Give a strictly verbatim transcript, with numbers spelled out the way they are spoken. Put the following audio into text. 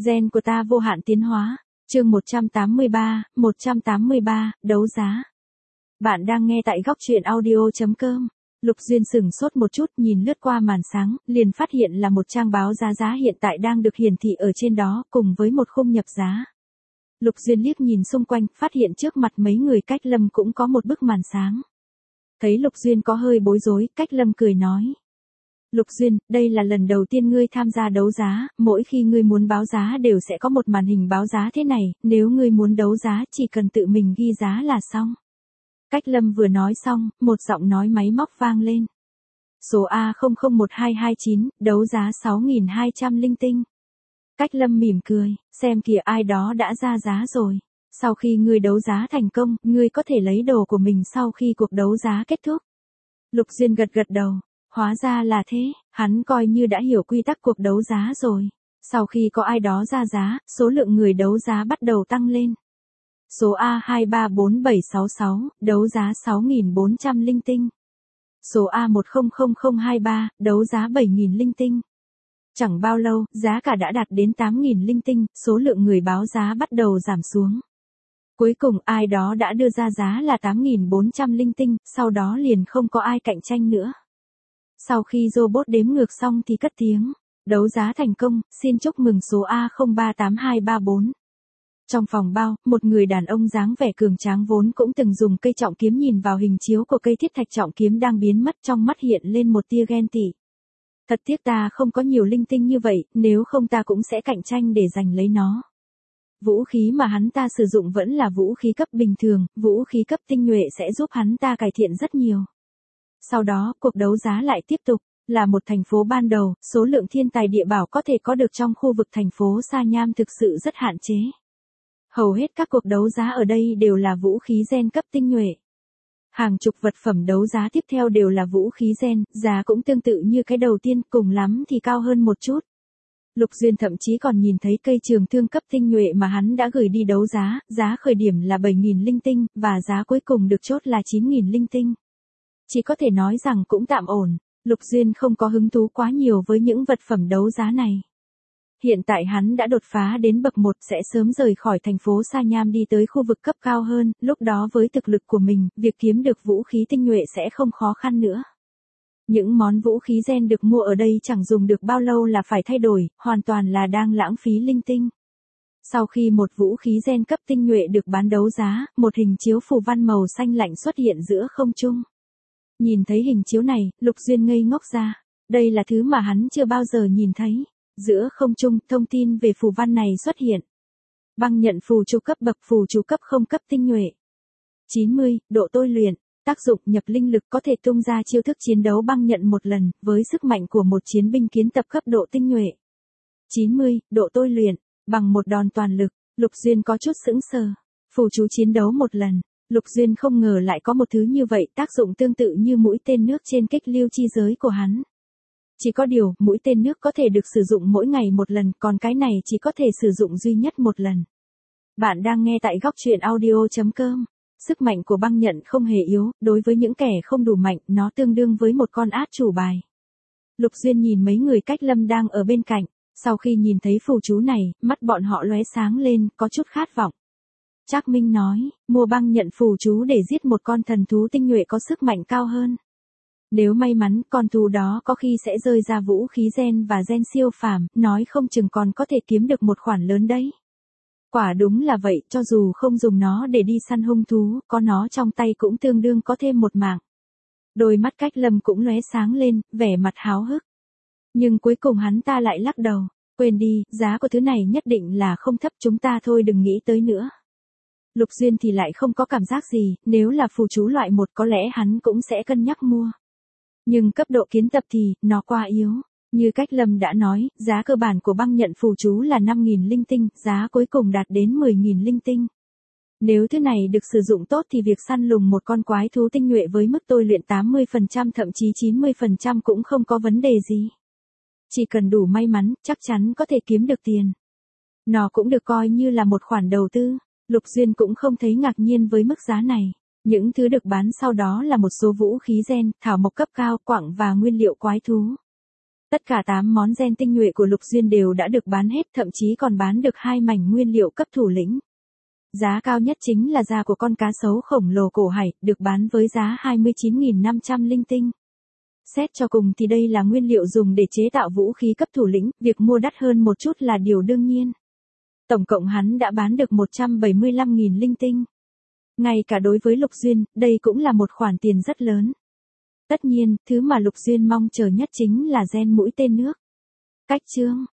Gen của ta vô hạn tiến hóa. Chương một trăm tám mươi ba, một trăm tám mươi ba, đấu giá. Bạn đang nghe tại góc truyện audio chấm com. Lục Duyên sửng sốt một chút, nhìn lướt qua màn sáng, liền phát hiện là một trang báo giá giá hiện tại đang được hiển thị ở trên đó, cùng với một khung nhập giá. Lục Duyên liếc nhìn xung quanh, phát hiện trước mặt mấy người Cách Lâm cũng có một bức màn sáng. Thấy Lục Duyên có hơi bối rối, Cách Lâm cười nói. Lục Duyên, đây là lần đầu tiên ngươi tham gia đấu giá, mỗi khi ngươi muốn báo giá đều sẽ có một màn hình báo giá thế này, nếu ngươi muốn đấu giá chỉ cần tự mình ghi giá là xong. Cách Lâm vừa nói xong, một giọng nói máy móc vang lên. Số A không không một hai hai chín, đấu giá sáu nghìn hai trăm linh tinh. Cách Lâm mỉm cười, xem kìa ai đó đã ra giá rồi. Sau khi ngươi đấu giá thành công, ngươi có thể lấy đồ của mình sau khi cuộc đấu giá kết thúc. Lục Duyên gật gật đầu. Hóa ra là thế, hắn coi như đã hiểu quy tắc cuộc đấu giá rồi. Sau khi có ai đó ra giá, số lượng người đấu giá bắt đầu tăng lên. Số A hai ba bốn bảy sáu sáu, đấu giá sáu nghìn bốn trăm linh tinh. Số A một không không không hai ba, đấu giá bảy nghìn linh tinh. Chẳng bao lâu, giá cả đã đạt đến tám nghìn linh tinh, số lượng người báo giá bắt đầu giảm xuống. Cuối cùng ai đó đã đưa ra giá là tám nghìn bốn trăm linh tinh, sau đó liền không có ai cạnh tranh nữa. Sau khi robot đếm ngược xong thì cất tiếng, đấu giá thành công, xin chúc mừng số A không ba tám hai ba bốn. Trong phòng bao, một người đàn ông dáng vẻ cường tráng vốn cũng từng dùng cây trọng kiếm nhìn vào hình chiếu của cây thiết thạch trọng kiếm đang biến mất, trong mắt hiện lên một tia ghen tị. Thật tiếc ta không có nhiều linh tinh như vậy, nếu không ta cũng sẽ cạnh tranh để giành lấy nó. Vũ khí mà hắn ta sử dụng vẫn là vũ khí cấp bình thường, vũ khí cấp tinh nhuệ sẽ giúp hắn ta cải thiện rất nhiều. Sau đó, cuộc đấu giá lại tiếp tục, là một thành phố ban đầu, số lượng thiên tài địa bảo có thể có được trong khu vực thành phố Sa Nham thực sự rất hạn chế. Hầu hết các cuộc đấu giá ở đây đều là vũ khí gen cấp tinh nhuệ. Hàng chục vật phẩm đấu giá tiếp theo đều là vũ khí gen, giá cũng tương tự như cái đầu tiên, cùng lắm thì cao hơn một chút. Lục Duyên thậm chí còn nhìn thấy cây trường thương cấp tinh nhuệ mà hắn đã gửi đi đấu giá, giá khởi điểm là bảy nghìn linh tinh, và giá cuối cùng được chốt là chín nghìn linh tinh. Chỉ có thể nói rằng cũng tạm ổn, Lục Duyên không có hứng thú quá nhiều với những vật phẩm đấu giá này. Hiện tại hắn đã đột phá đến bậc một, sẽ sớm rời khỏi thành phố Sa Nham đi tới khu vực cấp cao hơn, lúc đó với thực lực của mình, việc kiếm được vũ khí tinh nhuệ sẽ không khó khăn nữa. Những món vũ khí gen được mua ở đây chẳng dùng được bao lâu là phải thay đổi, hoàn toàn là đang lãng phí linh tinh. Sau khi một vũ khí gen cấp tinh nhuệ được bán đấu giá, một hình chiếu phù văn màu xanh lạnh xuất hiện giữa không trung. Nhìn thấy hình chiếu này, Lục Duyên ngây ngốc ra. Đây là thứ mà hắn chưa bao giờ nhìn thấy. Giữa không trung, thông tin về phù văn này xuất hiện. Băng nhận phù chú cấp bậc phù chú cấp không cấp tinh nhuệ. chín mươi, độ tôi luyện. Tác dụng nhập linh lực có thể tung ra chiêu thức chiến đấu băng nhận một lần, với sức mạnh của một chiến binh kiến tập cấp độ tinh nhuệ. chín mươi, độ tôi luyện. Bằng một đòn toàn lực, Lục Duyên có chút sững sờ. Phù chú chiến đấu một lần. Lục Duyên không ngờ lại có một thứ như vậy, tác dụng tương tự như mũi tên nước trên kích lưu chi giới của hắn. Chỉ có điều, mũi tên nước có thể được sử dụng mỗi ngày một lần, còn cái này chỉ có thể sử dụng duy nhất một lần. Bạn đang nghe tại góc truyện audio chấm com. Sức mạnh của băng nhận không hề yếu, đối với những kẻ không đủ mạnh, nó tương đương với một con át chủ bài. Lục Duyên nhìn mấy người Cách Lâm đang ở bên cạnh, sau khi nhìn thấy phù chú này, mắt bọn họ lóe sáng lên, có chút khát vọng. Trác Minh nói, mua băng nhận phù chú để giết một con thần thú tinh nhuệ có sức mạnh cao hơn. Nếu may mắn, con thú đó có khi sẽ rơi ra vũ khí gen và gen siêu phàm, nói không chừng còn có thể kiếm được một khoản lớn đấy. Quả đúng là vậy, cho dù không dùng nó để đi săn hung thú, có nó trong tay cũng tương đương có thêm một mạng. Đôi mắt Cách Lâm cũng lóe sáng lên, vẻ mặt háo hức. Nhưng cuối cùng hắn ta lại lắc đầu, quên đi, giá của thứ này nhất định là không thấp, chúng ta thôi đừng nghĩ tới nữa. Lục Duyên thì lại không có cảm giác gì, nếu là phù chú loại một có lẽ hắn cũng sẽ cân nhắc mua. Nhưng cấp độ kiến tập thì, nó quá yếu. Như Cách Lâm đã nói, giá cơ bản của băng nhận phù chú là năm nghìn linh tinh, giá cuối cùng đạt đến mười nghìn linh tinh. Nếu thứ này được sử dụng tốt thì việc săn lùng một con quái thú tinh nhuệ với mức tôi luyện tám mươi phần trăm thậm chí chín mươi phần trăm cũng không có vấn đề gì. Chỉ cần đủ may mắn, chắc chắn có thể kiếm được tiền. Nó cũng được coi như là một khoản đầu tư. Lục Duyên cũng không thấy ngạc nhiên với mức giá này. Những thứ được bán sau đó là một số vũ khí gen, thảo mộc cấp cao, quặng và nguyên liệu quái thú. Tất cả tám món gen tinh nhuệ của Lục Duyên đều đã được bán hết, thậm chí còn bán được hai mảnh nguyên liệu cấp thủ lĩnh. Giá cao nhất chính là da của con cá sấu khổng lồ cổ hải, được bán với giá hai mươi chín nghìn năm trăm linh tinh. Xét cho cùng thì đây là nguyên liệu dùng để chế tạo vũ khí cấp thủ lĩnh, việc mua đắt hơn một chút là điều đương nhiên. Tổng cộng hắn đã bán được một trăm bảy mươi lăm nghìn linh tinh. Ngay cả đối với Lục Duyên, đây cũng là một khoản tiền rất lớn. Tất nhiên, thứ mà Lục Duyên mong chờ nhất chính là gen mũi tên nước. Cách chương